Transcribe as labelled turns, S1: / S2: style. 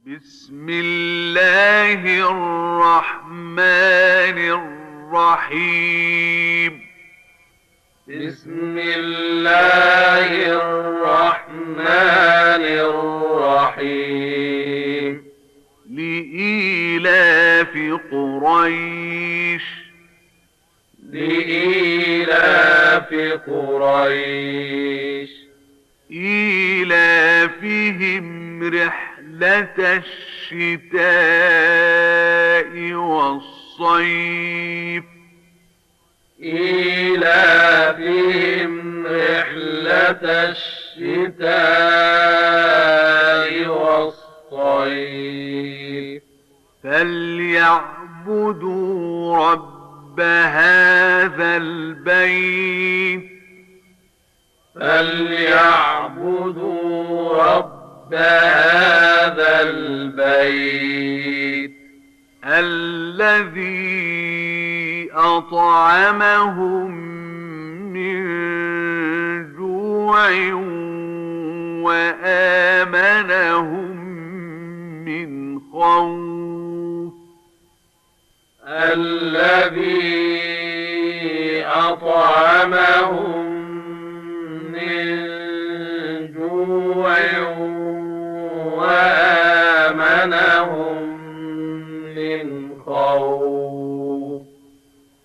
S1: بسم الله الرحمن الرحيم.
S2: بسم الله الرحمن الرحيم.
S1: لإيلاف قريش
S2: لإيلاف قريش
S1: إيلافهم رحلة الشتاء والصيف
S2: إيلافهم رحلة الشتاء والصيف
S1: فليعبدوا رب هذا البيت
S2: فليعبدوا رب هذا البيت
S1: الذي أطعمهم من جوع وآمنهم من خوف.
S2: الذي أطعمهم